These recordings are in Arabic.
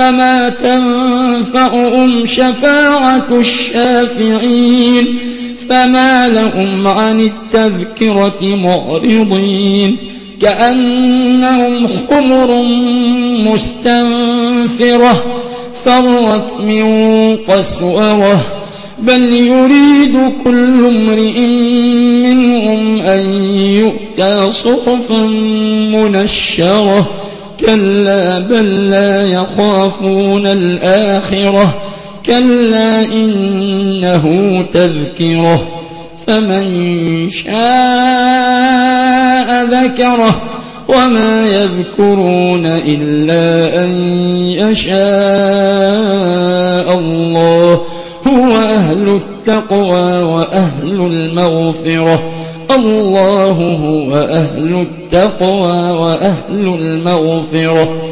فما تنفعهم شفاعة الشافعين فما لهم عن التذكرة معرضين كأنهم حمر مستنفرة فرت من قسورة بل يريد كل امرئ منهم أن يؤتى صحفا منشرة كلا بل لا يخافون الآخرة كلا إنه تذكرة فمن شاء ذكره وما يذكرون إلا أن يشاء الله هو أهل التقوى وأهل المغفرة الله هو أهل التقوى وأهل المغفرة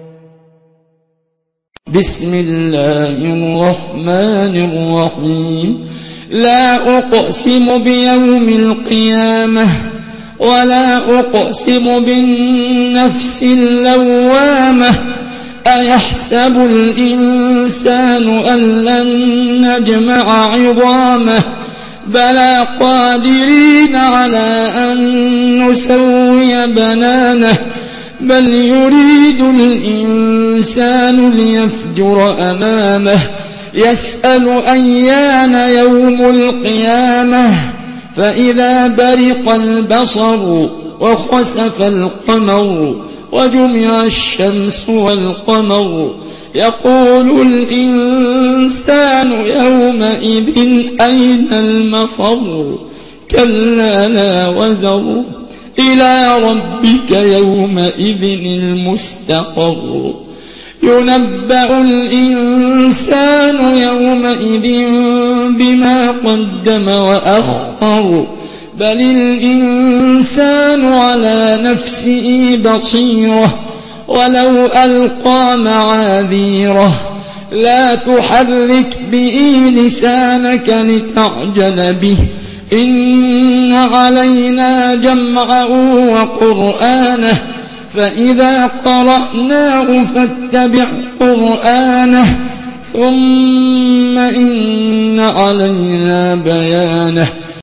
بسم الله الرحمن الرحيم لا أقسم بيوم القيامة ولا أقسم بالنفس اللوامة أيحسب الإنسان أن لن نجمع عظامه بلى قادرين على أن نسوي بنانه بل يريد الإنسان ليفجر أمامه يسأل أيان يوم القيامة فإذا برق البصر وخسف القمر وجمع الشمس والقمر يقول الإنسان يومئذ أين المفر كلا لا وزر إلى ربك يومئذ المستقر ينبأ الإنسان يومئذ بما قدم وأخر بل الإنسان على نفسه بصيرة ولو ألقى معاذيره لا تحرك به لسانك لتعجل به إن علينا جمعه وقرآنه فإذا قرأناه فاتبع قرآنه ثم إن علينا بيانه